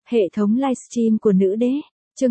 Hệ thống livestream của nữ đế. Chương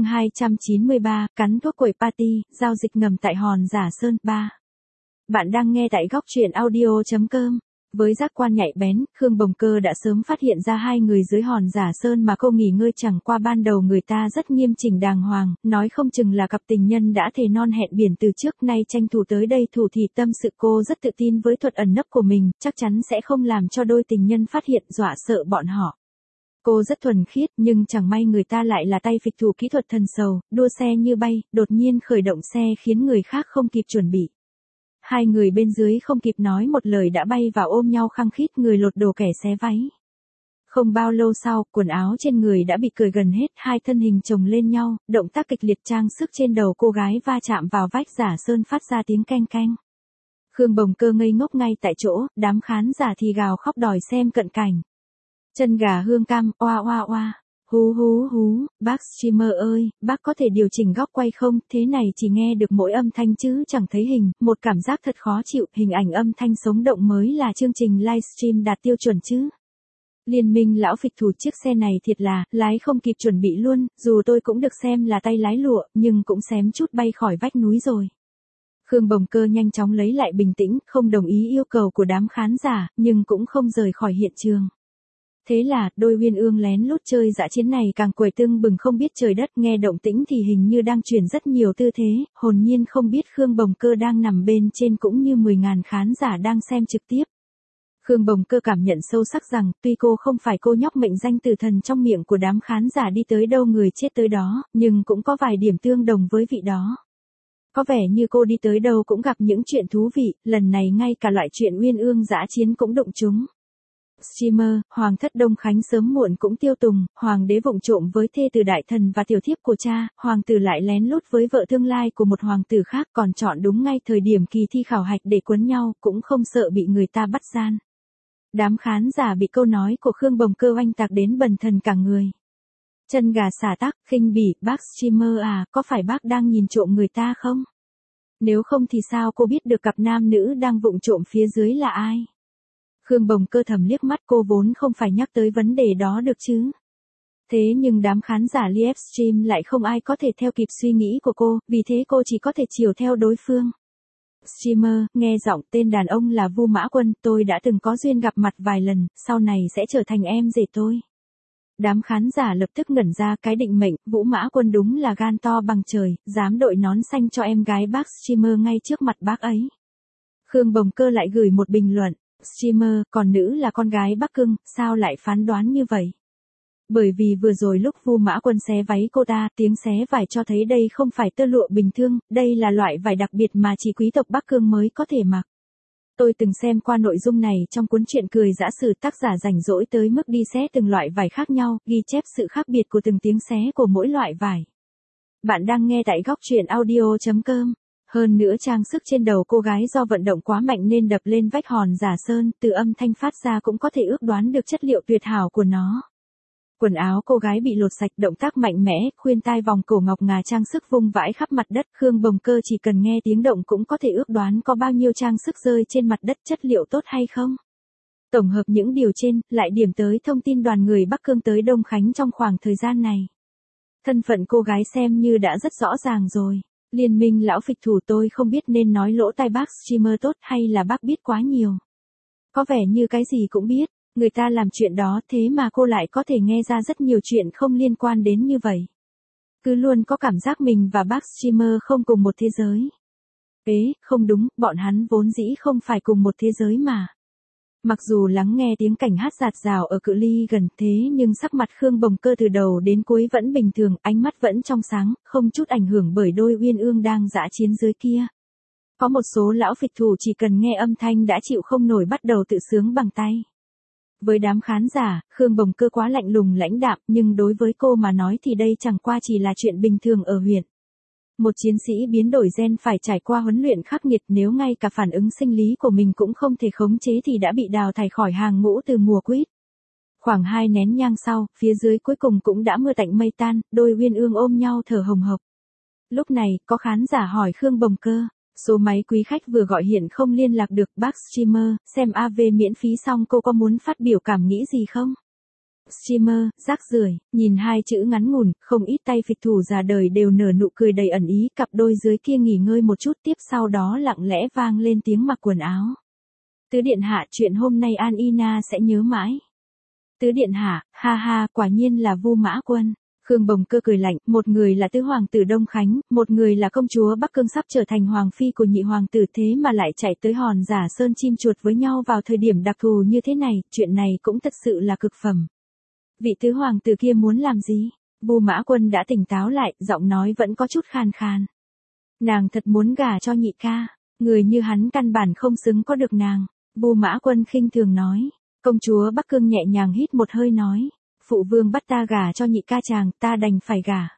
293, cắn thuốc quẩy party, giao dịch ngầm tại Hòn Giả Sơn 3. Bạn đang nghe tại góc truyện audio.com. Với giác quan nhạy bén, Khương Bồng Cơ đã sớm phát hiện ra hai người dưới Hòn Giả Sơn mà cô nghỉ ngơi, chẳng qua ban đầu người ta rất nghiêm chỉnh đàng hoàng, nói không chừng là cặp tình nhân đã thề non hẹn biển từ trước, nay tranh thủ tới đây thủ thì tâm sự. Cô rất tự tin với thuật ẩn nấp của mình, chắc chắn sẽ không làm cho đôi tình nhân phát hiện, dọa sợ bọn họ. Cô rất thuần khiết, nhưng chẳng may người ta lại là tay phịch thủ kỹ thuật thần sầu, đua xe như bay, đột nhiên khởi động xe khiến người khác không kịp chuẩn bị. Hai người bên dưới không kịp nói một lời đã bay vào ôm nhau khăng khít, người lột đồ kẻ xé váy. Không bao lâu sau, quần áo trên người đã bị cởi gần hết, hai thân hình chồng lên nhau, động tác kịch liệt, trang sức trên đầu cô gái va chạm vào vách Giả Sơn phát ra tiếng keng keng. Khương Bồng Cơ ngây ngốc ngay tại chỗ, đám khán giả thì gào khóc đòi xem cận cảnh. Chân gà hương cam, oa oa oa. Hú hú hú, bác streamer ơi, bác có thể điều chỉnh góc quay không? Thế này chỉ nghe được mỗi âm thanh chứ chẳng thấy hình, một cảm giác thật khó chịu. Hình ảnh âm thanh sống động mới là chương trình livestream đạt tiêu chuẩn chứ. Liên minh lão phịch thủ, chiếc xe này thiệt là, lái không kịp chuẩn bị luôn, dù tôi cũng được xem là tay lái lụa, nhưng cũng xém chút bay khỏi vách núi rồi. Khương Bồng Cơ nhanh chóng lấy lại bình tĩnh, không đồng ý yêu cầu của đám khán giả, nhưng cũng không rời khỏi hiện trường. Thế là, đôi uyên ương lén lút chơi dã chiến này càng quẩy tưng bừng không biết trời đất, nghe động tĩnh thì hình như đang chuyển rất nhiều tư thế, hồn nhiên không biết Khương Bồng Cơ đang nằm bên trên cũng như 10.000 khán giả đang xem trực tiếp. Khương Bồng Cơ cảm nhận sâu sắc rằng, tuy cô không phải cô nhóc mệnh danh tử thần trong miệng của đám khán giả đi tới đâu người chết tới đó, nhưng cũng có vài điểm tương đồng với vị đó. Có vẻ như cô đi tới đâu cũng gặp những chuyện thú vị, lần này ngay cả loại chuyện uyên ương dã chiến cũng đụng chúng. Streamer, Hoàng thất Đông Khánh sớm muộn cũng tiêu tùng, hoàng đế vụng trộm với thê tử đại thần và tiểu thiếp của cha, hoàng tử lại lén lút với vợ tương lai của một hoàng tử khác, còn chọn đúng ngay thời điểm kỳ thi khảo hạch để quấn nhau, cũng không sợ bị người ta bắt gian. Đám khán giả bị câu nói của Khương Bồng Cơ oanh tạc đến bần thần cả người. Chân gà xả tắc, khinh bỉ, bác streamer à, có phải bác đang nhìn trộm người ta không? Nếu không thì sao cô biết được cặp nam nữ đang vụng trộm phía dưới là ai? Khương Bồng Cơ thầm liếc mắt, cô vốn không phải nhắc tới vấn đề đó được chứ. Thế nhưng đám khán giả livestream lại không ai có thể theo kịp suy nghĩ của cô, vì thế cô chỉ có thể chiều theo đối phương. Streamer, nghe giọng tên đàn ông là Vu Mã Quân, tôi đã từng có duyên gặp mặt vài lần, sau này sẽ trở thành em rể tôi. Đám khán giả lập tức ngẩn ra, cái định mệnh, Vũ Mã Quân đúng là gan to bằng trời, dám đội nón xanh cho em gái bác streamer ngay trước mặt bác ấy. Khương Bồng Cơ lại gửi một bình luận. Streamer, còn nữ là con gái Bắc Cưng, sao lại phán đoán như vậy? Bởi vì vừa rồi lúc Vu Mã Quân xé váy cô ta, tiếng xé vải cho thấy đây không phải tơ lụa bình thường, đây là loại vải đặc biệt mà chỉ quý tộc Bắc Cương mới có thể mặc. Tôi từng xem qua nội dung này trong cuốn truyện cười dã sử, tác giả rảnh rỗi tới mức đi xé từng loại vải khác nhau, ghi chép sự khác biệt của từng tiếng xé của mỗi loại vải. Bạn đang nghe tại góc truyện audio.com. Hơn nữa trang sức trên đầu cô gái do vận động quá mạnh nên đập lên vách Hòn Giả Sơn, từ âm thanh phát ra cũng có thể ước đoán được chất liệu tuyệt hảo của nó. Quần áo cô gái bị lột sạch, động tác mạnh mẽ, khuyên tai vòng cổ ngọc ngà trang sức vung vãi khắp mặt đất. Khương Bồng Cơ chỉ cần nghe tiếng động cũng có thể ước đoán có bao nhiêu trang sức rơi trên mặt đất, chất liệu tốt hay không. Tổng hợp những điều trên, lại điểm tới thông tin đoàn người Bắc Cương tới Đông Khánh trong khoảng thời gian này. Thân phận cô gái xem như đã rất rõ ràng rồi. Liên minh lão phịch thủ, tôi không biết nên nói lỗ tai bác streamer tốt hay là bác biết quá nhiều. Có vẻ như cái gì cũng biết, người ta làm chuyện đó thế mà cô lại có thể nghe ra rất nhiều chuyện không liên quan đến như vậy. Cứ luôn có cảm giác mình và bác streamer không cùng một thế giới. Không đúng, bọn hắn vốn dĩ không phải cùng một thế giới mà. Mặc dù lắng nghe tiếng cảnh hát rạt rào ở cự ly gần thế nhưng sắc mặt Khương Bồng Cơ từ đầu đến cuối vẫn bình thường, ánh mắt vẫn trong sáng, không chút ảnh hưởng bởi đôi uyên ương đang dã chiến dưới kia. Có một số lão phịch thủ chỉ cần nghe âm thanh đã chịu không nổi, bắt đầu tự sướng bằng tay. Với đám khán giả, Khương Bồng Cơ quá lạnh lùng lãnh đạm, nhưng đối với cô mà nói thì đây chẳng qua chỉ là chuyện bình thường ở huyện. Một chiến sĩ biến đổi gen phải trải qua huấn luyện khắc nghiệt, nếu ngay cả phản ứng sinh lý của mình cũng không thể khống chế thì đã bị đào thải khỏi hàng ngũ từ mùa quýt. Khoảng 2 nén nhang sau, phía dưới cuối cùng cũng đã mưa tạnh mây tan, đôi uyên ương ôm nhau thở hồng hộc. Lúc này, có khán giả hỏi Khương Bồng Cơ, số máy quý khách vừa gọi hiện không liên lạc được, bác streamer, xem AV miễn phí xong cô có muốn phát biểu cảm nghĩ gì không? streamer, rác rưởi, nhìn hai chữ ngắn ngủn, không ít tay phịch thủ già đời đều nở nụ cười đầy ẩn ý, cặp đôi dưới kia nghỉ ngơi một chút tiếp sau đó lặng lẽ vang lên tiếng mặc quần áo. Tứ điện hạ, chuyện hôm nay An Ina sẽ nhớ mãi. Tứ điện hạ, ha ha, quả nhiên là Vu Mã Quân. Khương Bồng Cơ cười lạnh, một người là tứ hoàng tử Đông Khánh, một người là công chúa Bắc Cương sắp trở thành hoàng phi của nhị hoàng tử, thế mà lại chạy tới Hòn Giả Sơn chim chuột với nhau vào thời điểm đặc thù như thế này, chuyện này cũng thật sự là cực phẩm. Vị tứ hoàng tử kia muốn làm gì? Vu Mã Quân đã tỉnh táo lại, giọng nói vẫn có chút khàn khàn. Nàng thật muốn gả cho nhị ca, người như hắn căn bản không xứng có được nàng. Vu Mã Quân khinh thường nói. Công chúa Bắc Cương nhẹ nhàng hít một hơi nói. Phụ vương bắt ta gả cho nhị ca chàng, ta đành phải gả.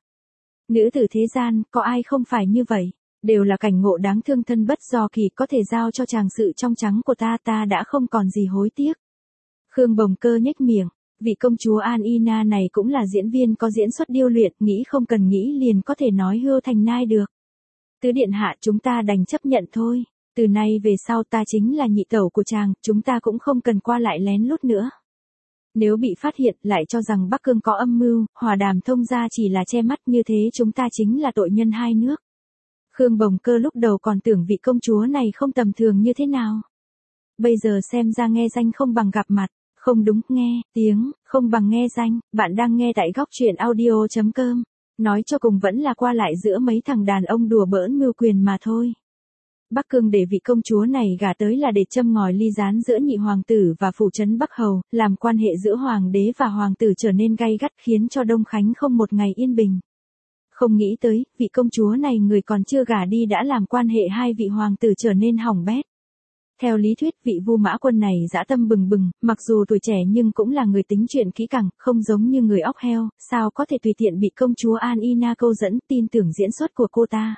Nữ tử thế gian, có ai không phải như vậy? Đều là cảnh ngộ đáng thương thân bất do kỳ, có thể giao cho chàng sự trong trắng của ta, ta đã không còn gì hối tiếc. Khương Bồng Cơ nhếch miệng. Vị công chúa An Ina này cũng là diễn viên có diễn xuất điêu luyện, nghĩ không cần nghĩ liền có thể nói hươu thành nai được. Tứ điện hạ, chúng ta đành chấp nhận thôi. Từ nay về sau ta chính là nhị tẩu của chàng, chúng ta cũng không cần qua lại lén lút nữa. Nếu bị phát hiện lại cho rằng Bắc Cương có âm mưu, hòa đàm thông gia chỉ là che mắt, như thế chúng ta chính là tội nhân hai nước. Khương Bồng Cơ lúc đầu còn tưởng vị công chúa này không tầm thường như thế nào. Bây giờ xem ra nghe danh không bằng gặp mặt. Không đúng, nghe tiếng không bằng nghe danh. Bạn đang nghe tại góc truyện audio.com. Nói cho cùng vẫn là qua lại giữa mấy thằng đàn ông đùa bỡn mưu quyền mà thôi. Bắc Cương để vị công chúa này gả tới là để châm ngòi ly gián giữa nhị hoàng tử và phủ trấn Bắc Hầu, làm quan hệ giữa hoàng đế và hoàng tử trở nên gay gắt, khiến cho Đông Khánh không một ngày yên bình. Không nghĩ tới, vị công chúa này người còn chưa gả đi đã làm quan hệ hai vị hoàng tử trở nên hỏng bét. Theo lý thuyết, vị Vu Mã Quân này dã tâm bừng bừng, mặc dù tuổi trẻ nhưng cũng là người tính chuyện kỹ càng, không giống như người óc heo, sao có thể tùy tiện bị công chúa An Ina câu dẫn, tin tưởng diễn xuất của cô ta.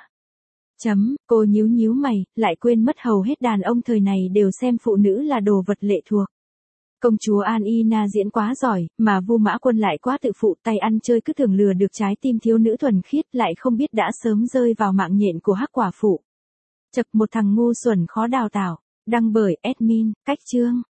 Cô nhíu nhíu mày, lại quên mất hầu hết đàn ông thời này đều xem phụ nữ là đồ vật lệ thuộc. Công chúa An Ina diễn quá giỏi, mà Vu Mã Quân lại quá tự phụ, tay ăn chơi cứ tưởng lừa được trái tim thiếu nữ thuần khiết, lại không biết đã sớm rơi vào mạng nhện của hắc quả phụ. Chật, một thằng ngu xuẩn khó đào tạo. Đăng bởi admin, Cách Chương.